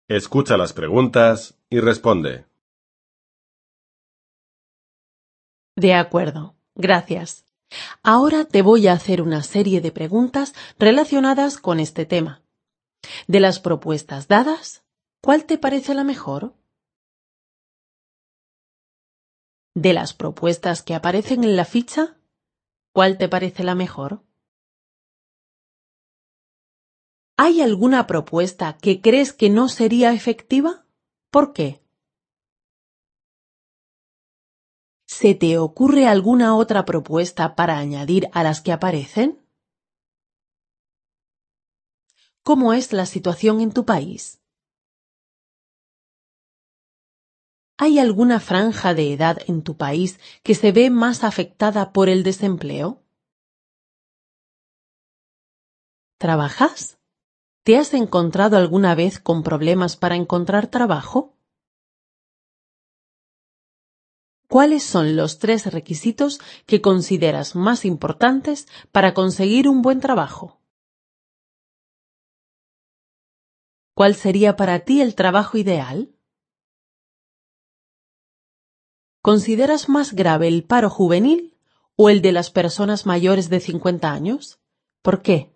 Escucha las preguntas y responde. De acuerdo, gracias. Ahora te voy a hacer una serie de preguntas relacionadas con este tema. De las propuestas dadas, ¿cuál te parece la mejor? De las propuestas que aparecen en la ficha, ¿cuál te parece la mejor? ¿Hay alguna propuesta que crees que no sería efectiva? ¿Por qué? ¿Se te ocurre alguna otra propuesta para añadir a las que aparecen? ¿Cómo es la situación en tu país? ¿Hay alguna franja de edad en tu país que se ve más afectada por el desempleo? ¿Trabajas? ¿Te has encontrado alguna vez con problemas para encontrar trabajo? ¿Cuáles son los 3 requisitos que consideras más importantes para conseguir un buen trabajo? ¿Cuál sería para ti el trabajo ideal? ¿Consideras más grave el paro juvenil o el de las personas mayores de 50 años? ¿Por qué?